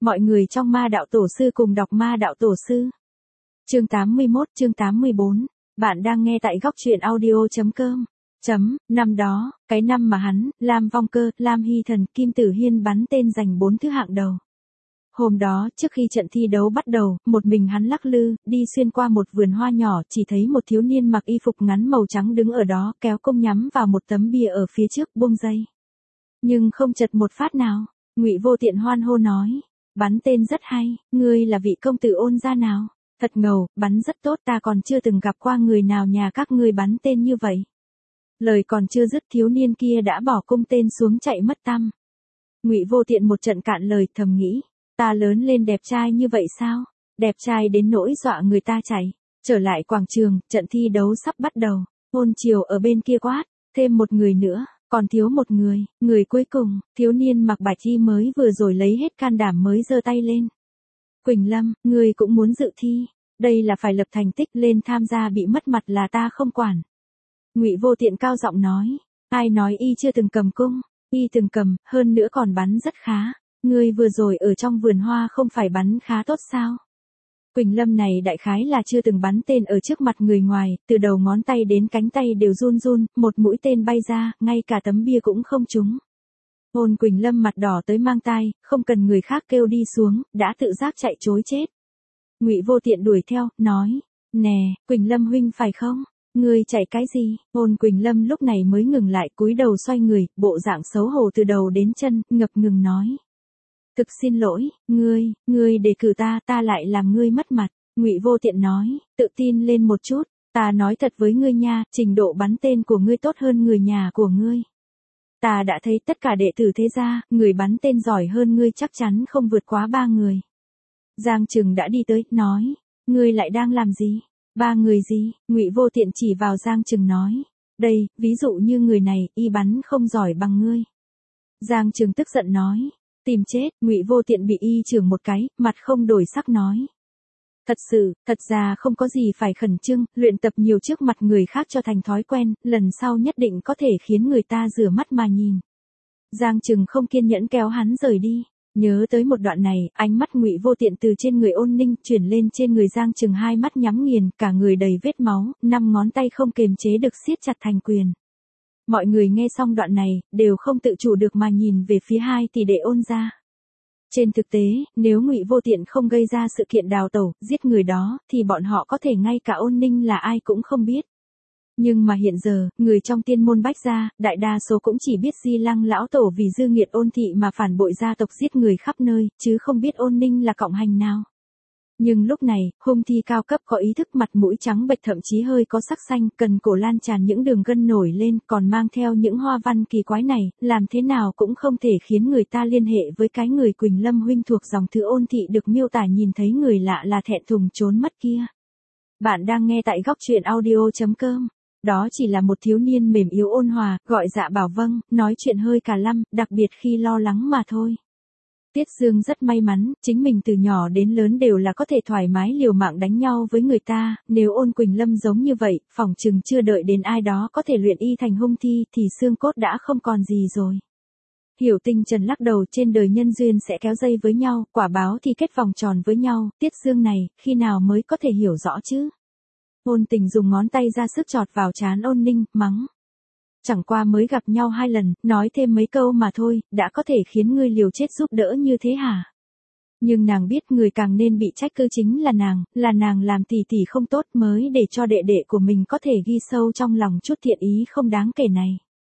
Mọi người trong Ma Đạo Tổ Sư cùng đọc Ma Đạo Tổ Sư. Chương 81, chương 84. Bạn đang nghe tại góc truyện audio.com. Năm đó, cái năm mà hắn, Lam Vong Cơ, Lam Hy Thần, Kim Tử Hiên bắn tên giành 4 thứ hạng đầu. Hôm đó, trước khi trận thi đấu bắt đầu, một mình hắn lắc lư, đi xuyên qua một vườn hoa nhỏ, chỉ thấy một thiếu niên mặc y phục ngắn màu trắng đứng ở đó, kéo cung nhắm vào một tấm bia ở phía trước, buông dây. Nhưng không chật một phát nào. Ngụy Vô Tiện hoan hô nói, bắn tên rất hay, ngươi là vị công tử Ôn gia nào? Thật ngầu, bắn rất tốt, ta còn chưa từng gặp qua người nào nhà các ngươi bắn tên như vậy. Lời còn chưa dứt, thiếu niên kia đã bỏ cung tên xuống chạy mất tăm. Ngụy Vô Tiện một trận cạn lời, thầm nghĩ, ta lớn lên đẹp trai như vậy sao? Đẹp trai đến nỗi dọa người ta chạy. Trở lại quảng trường, trận thi đấu sắp bắt đầu. Ôn Triều ở bên kia quát, thêm một người nữa, còn thiếu một người. Người cuối cùng, thiếu niên mặc bạch y mới vừa rồi lấy hết can đảm mới giơ tay lên. Quỳnh Lâm, ngươi cũng muốn dự thi. Đây là phải lập thành tích, lên tham gia bị mất mặt là ta không quản. Ngụy Vô Tiện cao giọng nói, ai nói y chưa từng cầm cung? Y từng cầm, hơn nữa còn bắn rất khá. Ngươi vừa rồi ở trong vườn hoa không phải bắn khá tốt sao? Quỳnh Lâm này đại khái là chưa từng bắn tên ở trước mặt người ngoài, từ đầu ngón tay đến cánh tay đều run run, một mũi tên bay ra, ngay cả tấm bia cũng không trúng. Ôn Quỳnh Lâm mặt đỏ tới mang tai, không cần người khác kêu đi xuống, đã tự giác chạy trối chết. Ngụy Vô Tiện đuổi theo, nói, nè, Quỳnh Lâm huynh phải không? Ngươi chạy cái gì? Ôn Quỳnh Lâm lúc này mới ngừng lại, cúi đầu xoay người, bộ dạng xấu hổ từ đầu đến chân, ngập ngừng nói. Thực xin lỗi, ngươi đề cử ta lại làm ngươi mất mặt. Ngụy Vô Tiện nói, tự tin lên một chút, ta nói thật với ngươi nha, trình độ bắn tên của ngươi tốt hơn người nhà của ngươi. Ta đã thấy tất cả đệ tử thế gia, người bắn tên giỏi hơn ngươi chắc chắn không vượt quá 3 người. Giang Trừng đã đi tới, nói, ngươi lại đang làm gì? 3 người gì? Ngụy Vô Tiện chỉ vào Giang Trừng nói, đây, ví dụ như người này, y bắn không giỏi bằng ngươi. Giang Trừng tức giận nói, tìm chết. Ngụy Vô Tiện bị y chưởng một cái, mặt không đổi sắc nói. Thật ra không có gì phải khẩn trương, luyện tập nhiều trước mặt người khác cho thành thói quen, lần sau nhất định có thể khiến người ta rửa mắt mà nhìn. Giang Trừng không kiên nhẫn kéo hắn rời đi. Nhớ tới một đoạn này, ánh mắt Ngụy Vô Tiện từ trên người Ôn Ninh chuyển lên trên người Giang Trừng, hai mắt nhắm nghiền, cả người đầy vết máu, 5 ngón tay không kềm chế được siết chặt thành quyền. Mọi người nghe xong đoạn này, đều không tự chủ được mà nhìn về phía hai tỷ đệ Ôn gia. Trên thực tế, nếu Ngụy Vô Tiện không gây ra sự kiện đào tẩu, giết người đó, thì bọn họ có thể ngay cả Ôn Ninh là ai cũng không biết. Nhưng mà hiện giờ, người trong tiên môn Bách gia, đại đa số cũng chỉ biết Di Lăng lão tổ vì dư nghiệt Ôn thị mà phản bội gia tộc giết người khắp nơi, chứ không biết Ôn Ninh là cộng hành nào. Nhưng lúc này, hung thi cao cấp có ý thức, mặt mũi trắng bệch thậm chí hơi có sắc xanh, cần cổ lan tràn những đường gân nổi lên, còn mang theo những hoa văn kỳ quái này, làm thế nào cũng không thể khiến người ta liên hệ với cái người Quỳnh Lâm huynh thuộc dòng thứ Ôn thị được miêu tả nhìn thấy người lạ là thẹn thùng trốn mất kia. Bạn đang nghe tại góc truyện audio.com. Đó chỉ là một thiếu niên mềm yếu ôn hòa, gọi dạ bảo vâng, nói chuyện hơi cả lăm, đặc biệt khi lo lắng mà thôi. Tiết Dương rất may mắn, chính mình từ nhỏ đến lớn đều là có thể thoải mái liều mạng đánh nhau với người ta, nếu Ôn Quỳnh Lâm giống như vậy, phỏng chừng chưa đợi đến ai đó có thể luyện y thành hung thi, thì xương cốt đã không còn gì rồi. Hiểu Tinh Trần lắc đầu, trên đời nhân duyên sẽ kéo dây với nhau, quả báo thì kết vòng tròn với nhau, Tiết Dương này, khi nào mới có thể hiểu rõ chứ? Ôn Tình dùng ngón tay ra sức chọt vào trán Ôn Ninh, mắng. Chẳng qua mới gặp nhau 2 lần, nói thêm mấy câu mà thôi, đã có thể khiến ngươi liều chết giúp đỡ như thế hả? Nhưng nàng biết người càng nên bị trách cứ chính là nàng làm tỷ tỷ không tốt mới để cho đệ đệ của mình có thể ghi sâu trong lòng chút thiện ý không đáng kể này.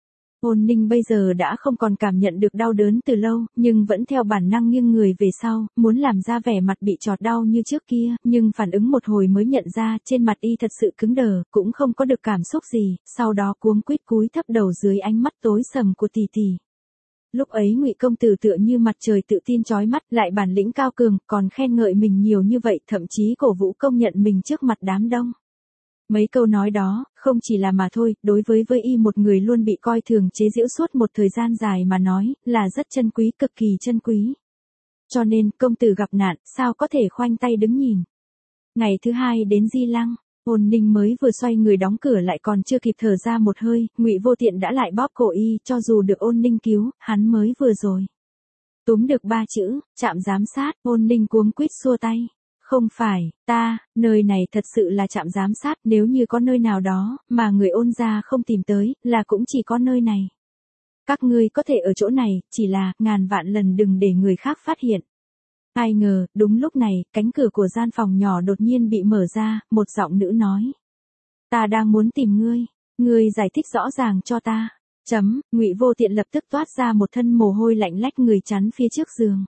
Ôn Ninh bây giờ đã không còn cảm nhận được đau đớn từ lâu, nhưng vẫn theo bản năng nghiêng người về sau, muốn làm ra vẻ mặt bị chọt đau như trước kia, nhưng phản ứng một hồi mới nhận ra, trên mặt y thật sự cứng đờ, cũng không có được cảm xúc gì, sau đó cuống quýt cúi thấp đầu dưới ánh mắt tối sầm của tỷ tỷ. Lúc ấy Ngụy công tử tựa như mặt trời tự tin chói mắt, lại bản lĩnh cao cường, còn khen ngợi mình nhiều như vậy, thậm chí cổ vũ công nhận mình trước mặt đám đông. Mấy câu nói đó, không chỉ là mà thôi, đối với y một người luôn bị coi thường chế giễu suốt một thời gian dài mà nói, là rất chân quý, cực kỳ chân quý. Cho nên, công tử gặp nạn, sao có thể khoanh tay đứng nhìn. Ngày thứ 2 đến Di Lăng, Ôn Ninh mới vừa xoay người đóng cửa lại còn chưa kịp thở ra một hơi, Ngụy Vô Tiện đã lại bóp cổ y, cho dù được Ôn Ninh cứu, hắn mới vừa rồi. Túm được 3 chữ, trạm giám sát, Ôn Ninh cuống quýt xua tay. Không phải, nơi này thật sự là trạm giám sát, nếu như có nơi nào đó, mà người Ôn gia không tìm tới, là cũng chỉ có nơi này. Các ngươi có thể ở chỗ này, chỉ là, ngàn vạn lần đừng để người khác phát hiện. Ai ngờ, đúng lúc này, cánh cửa của gian phòng nhỏ đột nhiên bị mở ra, một giọng nữ nói. Ta đang muốn tìm ngươi, ngươi giải thích rõ ràng cho ta. Ngụy Vô Tiện lập tức toát ra một thân mồ hôi lạnh lách người chắn phía trước giường.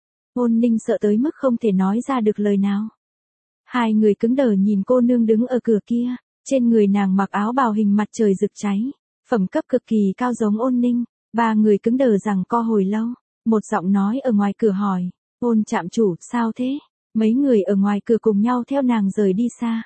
Ôn Ninh sợ tới mức không thể nói ra được lời nào. Hai người cứng đờ nhìn cô nương đứng ở cửa kia, trên người nàng mặc áo bào hình mặt trời rực cháy, phẩm cấp cực kỳ cao giống Ôn Ninh. Ba người cứng đờ rằng co hồi lâu, một giọng nói ở ngoài cửa hỏi, Ôn trạm chủ, sao thế? Mấy người ở ngoài cửa cùng nhau theo nàng rời đi xa.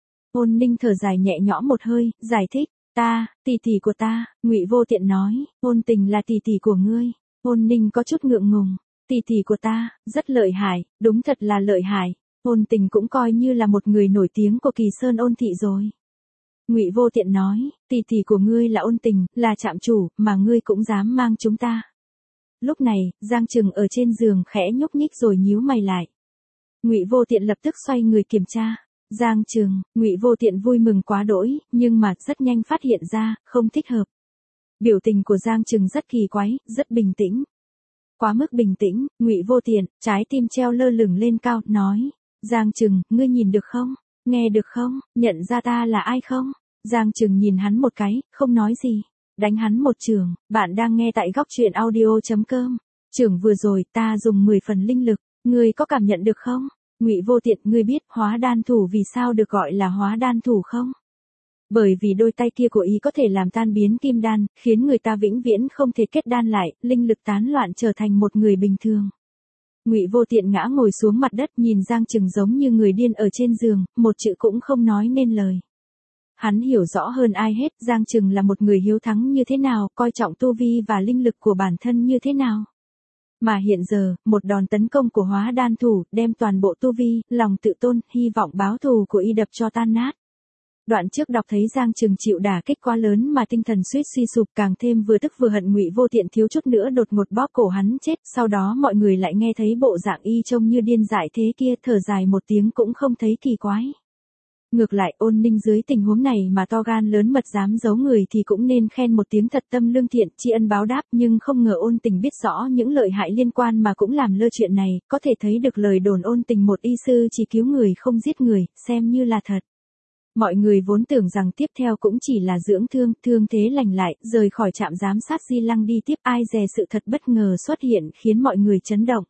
Ôn Ninh thở dài nhẹ nhõm một hơi, giải thích, tỷ tỷ của ta, Ngụy Vô Tiện nói, Ôn Tình là tỷ tỷ của ngươi. Ôn Ninh có chút ngượng ngùng, tỷ tỷ của ta, rất lợi hại, đúng thật là lợi hại. Ôn Tình cũng coi như là một người nổi tiếng của Kỳ Sơn Ôn thị rồi. Ngụy Vô Tiện nói, tỷ tỷ của ngươi là Ôn Tình, là trạm chủ, mà ngươi cũng dám mang chúng ta. Lúc này, Giang Trừng ở trên giường khẽ nhúc nhích rồi nhíu mày lại. Ngụy Vô Tiện lập tức xoay người kiểm tra. Giang Trừng, Ngụy Vô Tiện vui mừng quá đỗi, nhưng mà rất nhanh phát hiện ra, không thích hợp. Biểu tình của Giang Trừng rất kỳ quái, rất bình tĩnh. Quá mức bình tĩnh, Ngụy Vô Tiện, trái tim treo lơ lửng lên cao, nói, Giang Trừng, ngươi nhìn được không? Nghe được không? Nhận ra ta là ai không? Giang Trừng nhìn hắn một cái, không nói gì. Đánh hắn một chưởng. Bạn đang nghe tại góc truyện audio.com. Chưởng vừa rồi ta dùng 10 phần linh lực, ngươi có cảm nhận được không? Ngụy Vô Tiện, ngươi biết hóa đan thủ vì sao được gọi là hóa đan thủ không? Bởi vì đôi tay kia của ý có thể làm tan biến kim đan, khiến người ta vĩnh viễn không thể kết đan lại, linh lực tán loạn trở thành một người bình thường. Ngụy Vô Tiện ngã ngồi xuống mặt đất nhìn Giang Trừng giống như người điên ở trên giường, một chữ cũng không nói nên lời. Hắn hiểu rõ hơn ai hết Giang Trừng là một người hiếu thắng như thế nào, coi trọng tu vi và linh lực của bản thân như thế nào. Mà hiện giờ, một đòn tấn công của hóa đan thủ, đem toàn bộ tu vi, lòng tự tôn, hy vọng báo thù của y đập cho tan nát. Đoạn trước đọc thấy Giang Trừng chịu đả kích quá lớn mà tinh thần suýt suy sụp, càng thêm vừa tức vừa hận. Ngụy Vô Tiện thiếu chút nữa đột ngột bóp cổ hắn chết, sau đó mọi người lại nghe thấy bộ dạng y trông như điên dại thế kia, thở dài một tiếng cũng không thấy kỳ quái. Ngược lại Ôn Ninh dưới tình huống này mà to gan lớn mật dám giấu người thì cũng nên khen một tiếng thật tâm lương thiện, tri ân báo đáp, nhưng không ngờ Ôn Tình biết rõ những lợi hại liên quan mà cũng làm lơ chuyện này, có thể thấy được lời đồn Ôn Tình một y sư chỉ cứu người không giết người, xem như là thật. Mọi người vốn tưởng rằng tiếp theo cũng chỉ là dưỡng thương, thương thế lành lại, rời khỏi trạm giám sát Di Lăng đi tiếp, ai dè sự thật bất ngờ xuất hiện khiến mọi người chấn động.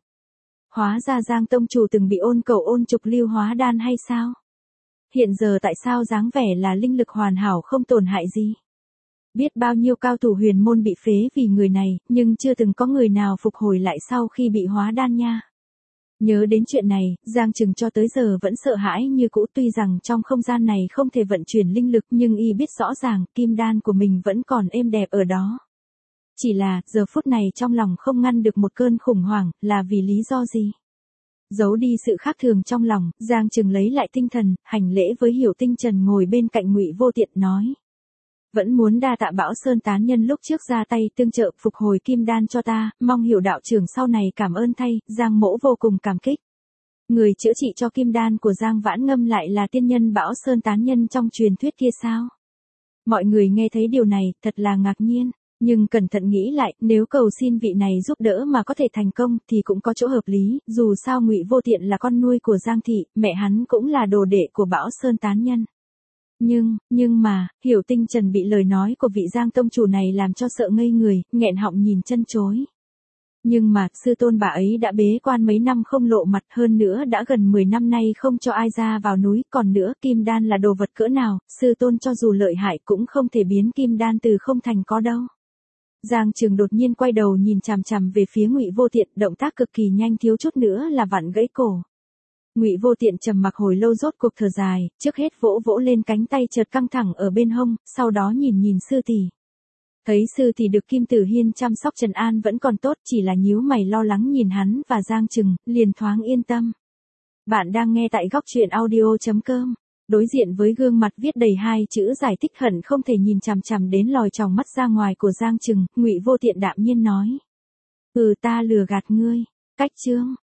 Hóa ra Giang tông chủ từng bị Ôn Cầu Ôn trục lưu hóa đan hay sao? Hiện giờ tại sao dáng vẻ là linh lực hoàn hảo không tổn hại gì? Biết bao nhiêu cao thủ huyền môn bị phế vì người này, nhưng chưa từng có người nào phục hồi lại sau khi bị hóa đan nha. Nhớ đến chuyện này, Giang Trừng cho tới giờ vẫn sợ hãi như cũ, tuy rằng trong không gian này không thể vận chuyển linh lực nhưng y biết rõ ràng kim đan của mình vẫn còn êm đẹp ở đó. Chỉ là, giờ phút này trong lòng không ngăn được một cơn khủng hoảng, là vì lý do gì? Giấu đi sự khác thường trong lòng, Giang Trừng lấy lại tinh thần, hành lễ với Hiểu Tinh Trần ngồi bên cạnh Ngụy Vô Tiện nói. Vẫn muốn đa tạ Bảo Sơn tán nhân lúc trước ra tay tương trợ phục hồi kim đan cho ta, mong Hiểu đạo trưởng sau này cảm ơn thay. Giang mỗ vô cùng cảm kích. Người chữa trị cho kim đan của Giang Vãn Ngâm lại là tiên nhân Bảo Sơn tán nhân trong truyền thuyết kia sao? Mọi người nghe thấy điều này, thật là ngạc nhiên. Nhưng cẩn thận nghĩ lại, nếu cầu xin vị này giúp đỡ mà có thể thành công thì cũng có chỗ hợp lý, dù sao Ngụy Vô Tiện là con nuôi của Giang thị, mẹ hắn cũng là đồ đệ của Bảo Sơn tán nhân. Nhưng mà, Hiểu Tinh Trần bị lời nói của vị Giang tông chủ này làm cho sợ ngây người, nghẹn họng nhìn chân chối. Nhưng mà, sư tôn bà ấy đã bế quan mấy năm không lộ mặt, hơn nữa đã gần 10 năm nay không cho ai ra vào núi, còn nữa, kim đan là đồ vật cỡ nào, sư tôn cho dù lợi hại cũng không thể biến kim đan từ không thành có đâu. Giang Trừng đột nhiên quay đầu nhìn chằm chằm về phía Ngụy Vô Tiện, động tác cực kỳ nhanh, thiếu chút nữa là vặn gãy cổ. Ngụy Vô Tiện trầm mặc hồi lâu rốt cuộc thở dài, trước hết vỗ vỗ lên cánh tay chợt căng thẳng ở bên hông, sau đó nhìn sư tỷ. Thấy sư tỷ được Kim Tử Hiên chăm sóc trấn an vẫn còn tốt, chỉ là nhíu mày lo lắng nhìn hắn và Giang Trừng, liền thoáng yên tâm. Bạn đang nghe tại góc truyện audio.com. Đối diện với gương mặt viết đầy hai chữ giải thích hận không thể nhìn chằm chằm đến lòi tròng mắt ra ngoài của Giang Trừng, Ngụy Vô Tiện đạm nhiên nói. Ta lừa gạt ngươi. Cách chương